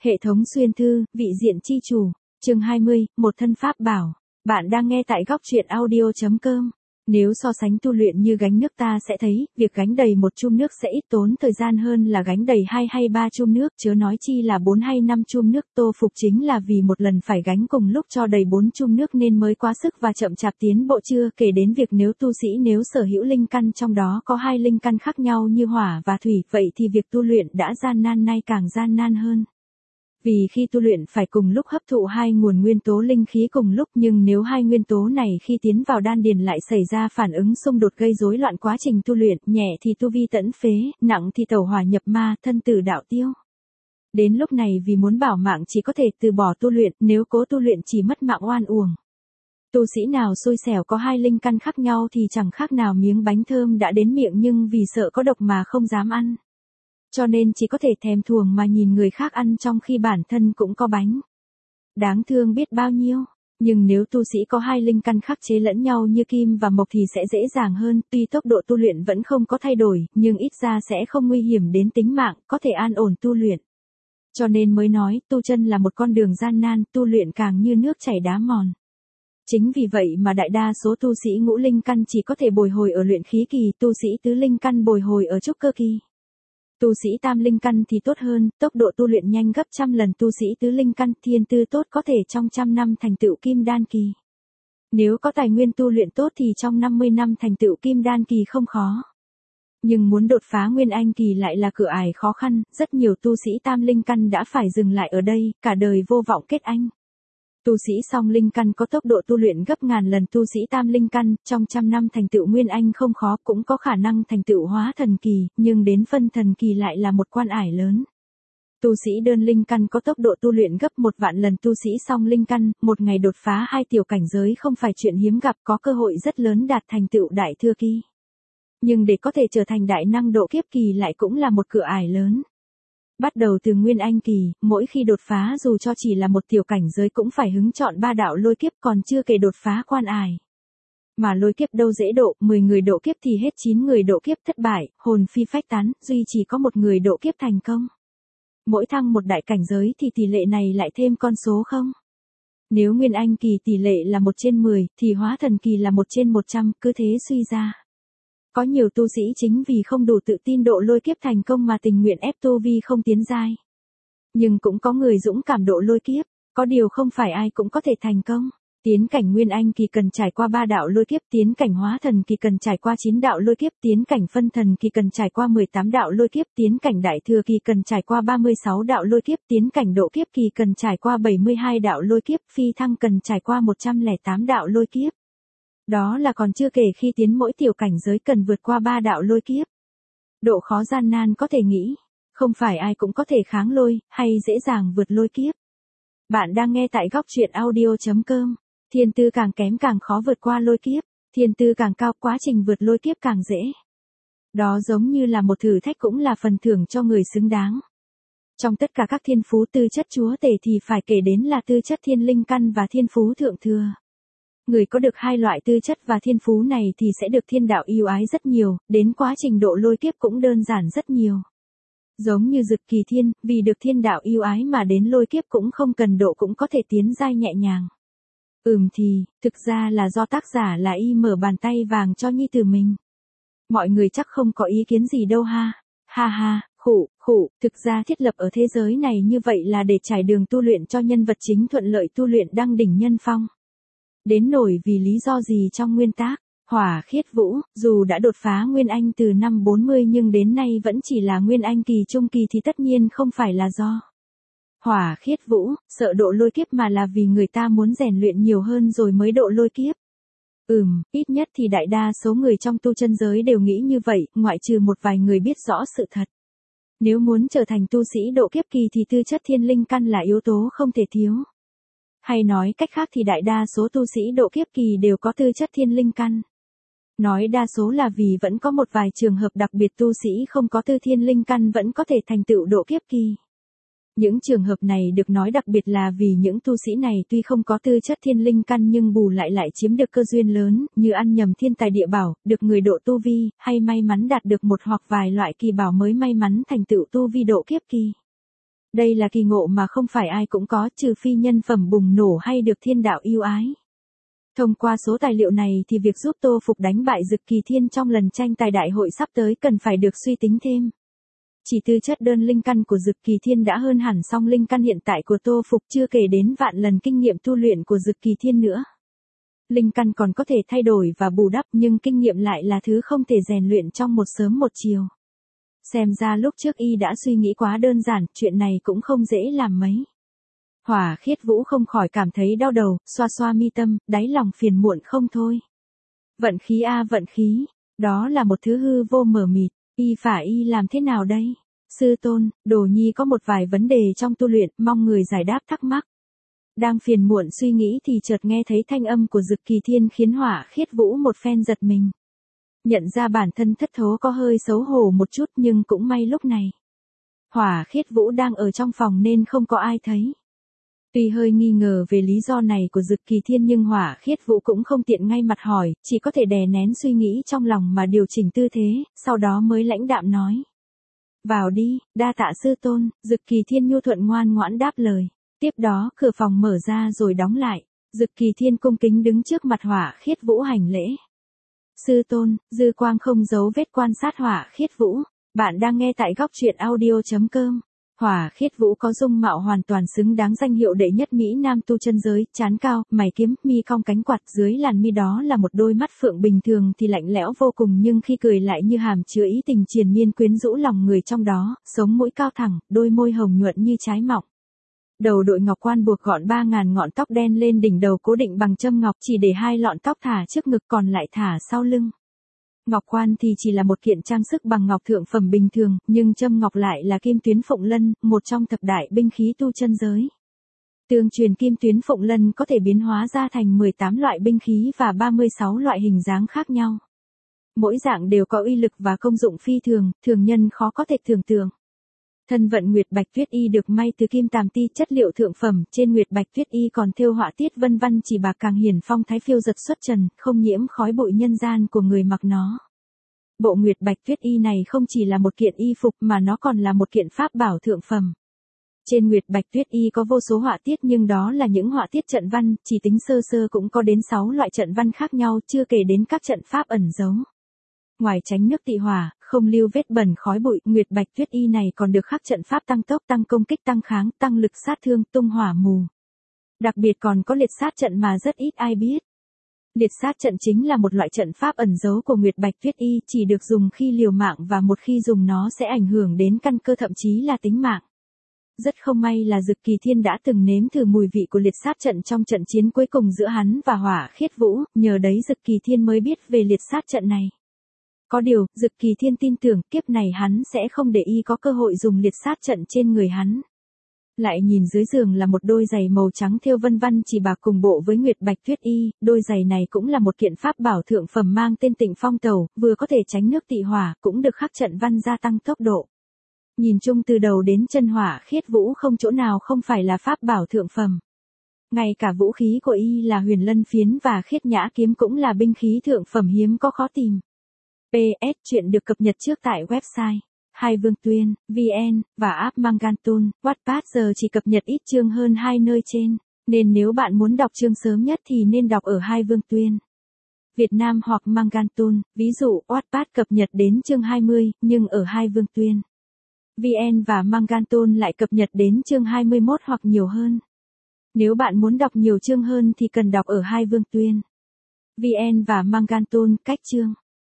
Hệ thống xuyên thư, vị diện chi chủ, chương 20, một thân pháp bảo. Bạn đang nghe tại góc truyện audio.com. Nếu so sánh tu luyện như gánh nước ta sẽ thấy, việc gánh đầy một chum nước sẽ ít tốn thời gian hơn là gánh đầy 2 hay 3 chum nước, chớ nói chi là 4 hay 5 chum nước. Tô Phục chính là vì một lần phải gánh cùng lúc cho đầy 4 chum nước nên mới quá sức và chậm chạp tiến bộ, chưa kể đến việc nếu sở hữu linh căn trong đó có 2 linh căn khác nhau như hỏa và thủy, vậy thì việc tu luyện đã gian nan nay càng gian nan hơn. Vì khi tu luyện phải cùng lúc hấp thụ 2 nguồn nguyên tố linh khí cùng lúc, nhưng nếu 2 nguyên tố này khi tiến vào đan điền lại xảy ra phản ứng xung đột gây rối loạn quá trình tu luyện, nhẹ thì tu vi tẫn phế, nặng thì tẩu hỏa nhập ma, thân tử đạo tiêu. Đến lúc này vì muốn bảo mạng chỉ có thể từ bỏ tu luyện, nếu cố tu luyện chỉ mất mạng oan uổng. Tu sĩ nào xui xẻo có 2 linh căn khác nhau thì chẳng khác nào miếng bánh thơm đã đến miệng nhưng vì sợ có độc mà không dám ăn. Cho nên chỉ có thể thèm thuồng mà nhìn người khác ăn trong khi bản thân cũng có bánh. Đáng thương biết bao nhiêu, nhưng nếu tu sĩ có 2 linh căn khắc chế lẫn nhau như kim và mộc thì sẽ dễ dàng hơn, tuy tốc độ tu luyện vẫn không có thay đổi, nhưng ít ra sẽ không nguy hiểm đến tính mạng, có thể an ổn tu luyện. Cho nên mới nói, tu chân là một con đường gian nan, tu luyện càng như nước chảy đá mòn. Chính vì vậy mà đại đa số tu sĩ ngũ linh căn chỉ có thể bồi hồi ở luyện khí kỳ, tu sĩ tứ linh căn bồi hồi ở trúc cơ kỳ. Tu sĩ tam linh căn thì tốt hơn, tốc độ tu luyện nhanh gấp trăm lần tu sĩ tứ linh căn, thiên tư tốt có thể trong 100 năm thành tựu kim đan kỳ. Nếu có tài nguyên tu luyện tốt thì trong 50 năm thành tựu kim đan kỳ không khó. Nhưng muốn đột phá nguyên anh kỳ lại là cửa ải khó khăn, rất nhiều tu sĩ tam linh căn đã phải dừng lại ở đây, cả đời vô vọng kết anh. Tu sĩ song linh căn có tốc độ tu luyện gấp ngàn lần tu sĩ tam linh căn, trong 100 năm thành tựu nguyên anh không khó, cũng có khả năng thành tựu hóa thần kỳ, nhưng đến phân thần kỳ lại là một quan ải lớn. Tu sĩ đơn linh căn có tốc độ tu luyện gấp 1.000.000 lần tu sĩ song linh căn, một ngày đột phá 2 tiểu cảnh giới không phải chuyện hiếm gặp, có cơ hội rất lớn đạt thành tựu đại thừa kỳ. Nhưng để có thể trở thành đại năng độ kiếp kỳ lại cũng là một cửa ải lớn. Bắt đầu từ nguyên anh kỳ, mỗi khi đột phá dù cho chỉ là một tiểu cảnh giới cũng phải hứng chọn 3 đạo lôi kiếp, còn chưa kể đột phá quan ải. Mà lôi kiếp đâu dễ độ, 10 người độ kiếp thì hết 9 người độ kiếp thất bại, hồn phi phách tán, duy chỉ có 1 người độ kiếp thành công. Mỗi thăng một đại cảnh giới thì tỷ lệ này lại thêm con số không. Nếu nguyên anh kỳ tỷ lệ là 1/10, thì hóa thần kỳ là 1/100, cứ thế suy ra. Có nhiều tu sĩ chính vì không đủ tự tin độ lôi kiếp thành công mà tình nguyện ép tu vi không tiến giai. Nhưng cũng có người dũng cảm độ lôi kiếp, có điều không phải ai cũng có thể thành công. Tiến cảnh nguyên anh kỳ cần trải qua 3 đạo lôi kiếp, tiến cảnh hóa thần kỳ cần trải qua 9 đạo lôi kiếp, tiến cảnh phân thần kỳ cần trải qua 18 đạo lôi kiếp, tiến cảnh đại thừa kỳ cần trải qua 36 đạo lôi kiếp, tiến cảnh độ kiếp kỳ cần trải qua 72 đạo lôi kiếp, phi thăng cần trải qua 108 đạo lôi kiếp. Đó là còn chưa kể khi tiến mỗi tiểu cảnh giới cần vượt qua 3 đạo lôi kiếp. Độ khó gian nan có thể nghĩ, không phải ai cũng có thể kháng lôi, hay dễ dàng vượt lôi kiếp. Bạn đang nghe tại góc truyện audio.com. Thiên tư càng kém càng khó vượt qua lôi kiếp, thiên tư càng cao quá trình vượt lôi kiếp càng dễ. Đó giống như là một thử thách cũng là phần thưởng cho người xứng đáng. Trong tất cả các thiên phú tư chất chúa tể thì phải kể đến là tư chất thiên linh căn và thiên phú thượng thừa. Người có được 2 loại tư chất và thiên phú này thì sẽ được thiên đạo yêu ái rất nhiều, đến quá trình độ lôi kiếp cũng đơn giản rất nhiều. Giống như Dực Kỳ Thiên, vì được thiên đạo yêu ái mà đến lôi kiếp cũng không cần độ cũng có thể tiến giai nhẹ nhàng. Thì, thực ra là do tác giả là y mở bàn tay vàng cho nhi tử mình. Mọi người chắc không có ý kiến gì đâu ha. Ha ha, khụ, thực ra thiết lập ở thế giới này như vậy là để trải đường tu luyện cho nhân vật chính thuận lợi tu luyện đăng đỉnh nhân phong. Đến nổi vì lý do gì trong nguyên tác, Hỏa Khiết Vũ, dù đã đột phá Nguyên Anh từ năm 40 nhưng đến nay vẫn chỉ là Nguyên Anh kỳ trung kỳ thì tất nhiên không phải là do Hỏa Khiết Vũ sợ độ lôi kiếp mà là vì người ta muốn rèn luyện nhiều hơn rồi mới độ lôi kiếp. Ít nhất thì đại đa số người trong tu chân giới đều nghĩ như vậy, ngoại trừ một vài người biết rõ sự thật. Nếu muốn trở thành tu sĩ độ kiếp kỳ thì tư chất thiên linh căn là yếu tố không thể thiếu. Hay nói cách khác thì đại đa số tu sĩ độ kiếp kỳ đều có tư chất thiên linh căn. Nói đa số là vì vẫn có một vài trường hợp đặc biệt tu sĩ không có tư thiên linh căn vẫn có thể thành tựu độ kiếp kỳ. Những trường hợp này được nói đặc biệt là vì những tu sĩ này tuy không có tư chất thiên linh căn nhưng bù lại chiếm được cơ duyên lớn, như ăn nhầm thiên tài địa bảo, được người độ tu vi, hay may mắn đạt được một hoặc vài loại kỳ bảo mới may mắn thành tựu tu vi độ kiếp kỳ. Đây là kỳ ngộ mà không phải ai cũng có, trừ phi nhân phẩm bùng nổ hay được thiên đạo yêu ái. Thông qua số tài liệu này thì việc giúp Tô Phục đánh bại Dực Kỳ Thiên trong lần tranh tài đại hội sắp tới cần phải được suy tính thêm. Chỉ tư chất đơn linh căn của Dực Kỳ Thiên đã hơn hẳn song linh căn hiện tại của Tô Phục, chưa kể đến vạn lần kinh nghiệm tu luyện của Dực Kỳ Thiên nữa. Linh căn còn có thể thay đổi và bù đắp, nhưng kinh nghiệm lại là thứ không thể rèn luyện trong một sớm một chiều. Xem ra lúc trước y đã suy nghĩ quá đơn giản, chuyện này cũng không dễ làm mấy. Hỏa Khiết Vũ không khỏi cảm thấy đau đầu, xoa xoa mi tâm, đáy lòng phiền muộn không thôi. Vận khí a vận khí, đó là một thứ hư vô mờ mịt, y làm thế nào đây? Sư tôn, Đồ Nhi có một vài vấn đề trong tu luyện, mong người giải đáp thắc mắc. Đang phiền muộn suy nghĩ thì chợt nghe thấy thanh âm của Dực Kỳ Thiên khiến Hỏa Khiết Vũ một phen giật mình. Nhận ra bản thân thất thố có hơi xấu hổ một chút, nhưng cũng may lúc này Hỏa Khiết Vũ đang ở trong phòng nên không có ai thấy. Tuy hơi nghi ngờ về lý do này của Dực Kỳ Thiên nhưng Hỏa Khiết Vũ cũng không tiện ngay mặt hỏi, chỉ có thể đè nén suy nghĩ trong lòng mà điều chỉnh tư thế, sau đó mới lãnh đạm nói. Vào đi, đa tạ sư tôn. Dực Kỳ Thiên nhu thuận ngoan ngoãn đáp lời. Tiếp đó cửa phòng mở ra rồi đóng lại. Dực Kỳ Thiên cung kính đứng trước mặt Hỏa Khiết Vũ hành lễ. Sư tôn, dư quang không giấu vết quan sát Hỏa Khiết Vũ. Bạn đang nghe tại góc truyện audio.com. Hỏa Khiết Vũ có dung mạo hoàn toàn xứng đáng danh hiệu đệ nhất Mỹ Nam tu chân giới, trán cao, mày kiếm, mi cong cánh quạt, dưới làn mi đó là một đôi mắt phượng bình thường thì lạnh lẽo vô cùng nhưng khi cười lại như hàm chứa ý tình triền miên quyến rũ lòng người trong đó, sống mũi cao thẳng, đôi môi hồng nhuận như trái mọng. Đầu đội ngọc quan buộc gọn 3.000 ngọn tóc đen lên đỉnh đầu cố định bằng châm ngọc, chỉ để 2 lọn tóc thả trước ngực còn lại thả sau lưng. Ngọc quan thì chỉ là một kiện trang sức bằng ngọc thượng phẩm bình thường, nhưng châm ngọc lại là kim tuyến phụng lân, một trong thập đại binh khí tu chân giới. Tương truyền kim tuyến phụng lân có thể biến hóa ra thành 18 loại binh khí và 36 loại hình dáng khác nhau. Mỗi dạng đều có uy lực và công dụng phi thường, thường nhân khó có thể tưởng tượng. Thân vận Nguyệt Bạch Tuyết Y được may từ kim tàm ti, chất liệu thượng phẩm, trên Nguyệt Bạch Tuyết Y còn thêu họa tiết vân văn chỉ bạc càng hiển phong thái phiêu giật xuất trần, không nhiễm khói bụi nhân gian của người mặc nó. Bộ Nguyệt Bạch Tuyết Y này không chỉ là một kiện y phục mà nó còn là một kiện pháp bảo thượng phẩm. Trên Nguyệt Bạch Tuyết Y có vô số họa tiết nhưng đó là những họa tiết trận văn, chỉ tính sơ sơ cũng có đến 6 loại trận văn khác nhau, chưa kể đến các trận pháp ẩn giấu. Ngoài tránh nước tị hỏa, không lưu vết bẩn khói bụi, Nguyệt Bạch Tuyết Y này còn được khắc trận pháp tăng tốc, tăng công kích, tăng kháng, tăng lực sát thương, tung hỏa mù. Đặc biệt còn có liệt sát trận mà rất ít ai biết. Liệt sát trận chính là một loại trận pháp ẩn giấu của Nguyệt Bạch Tuyết Y, chỉ được dùng khi liều mạng và một khi dùng nó sẽ ảnh hưởng đến căn cơ thậm chí là tính mạng. Rất không may là Dực Kỳ Thiên đã từng nếm thử mùi vị của liệt sát trận trong trận chiến cuối cùng giữa hắn và Hỏa Khiết Vũ, nhờ đấy Dực Kỳ Thiên mới biết về liệt sát trận này. Có điều, Dực Kỳ Thiên tin tưởng kiếp này hắn sẽ không để y có cơ hội dùng liệt sát trận trên người hắn. Lại nhìn dưới giường là một đôi giày màu trắng thêu vân văn chỉ bạc cùng bộ với Nguyệt Bạch Tuyết Y, đôi giày này cũng là một kiện pháp bảo thượng phẩm mang tên Tịnh Phong Tẩu, vừa có thể tránh nước tị hỏa, cũng được khắc trận văn gia tăng tốc độ. Nhìn chung từ đầu đến chân Hỏa Khiết Vũ không chỗ nào không phải là pháp bảo thượng phẩm. Ngay cả vũ khí của y là Huyền Lân Phiến và Khiết Nhã Kiếm cũng là binh khí thượng phẩm hiếm có khó tìm. PS, chuyện được cập nhật trước tại website Hai Vương Tuyên, VN, và app Mangantoon, Wattpad giờ chỉ cập nhật ít chương hơn 2 nơi trên, nên nếu bạn muốn đọc chương sớm nhất thì nên đọc ở Hai Vương Tuyên Việt Nam hoặc Mangantoon, ví dụ Wattpad cập nhật đến chương 20, nhưng ở Hai Vương Tuyên VN và Mangantoon lại cập nhật đến chương 21 hoặc nhiều hơn. Nếu bạn muốn đọc nhiều chương hơn thì cần đọc ở Hai Vương Tuyên VN và Mangantoon, cách chương.